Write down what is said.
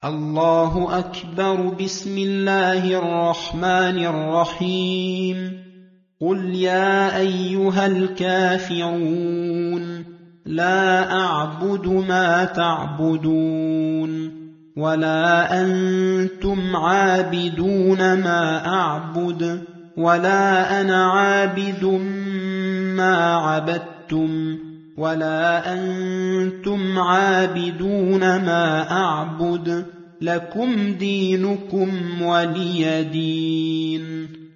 الله أكبر. بسم الله الرحمن الرحيم. قل يا أيها الكافرون لا أعبد ما تعبدون ولا أنتم عابدون ما أعبد ولا أنا عابد ما عبدتم ولا أنتم عابدون ما أعبد لكم دينكم ولي دين.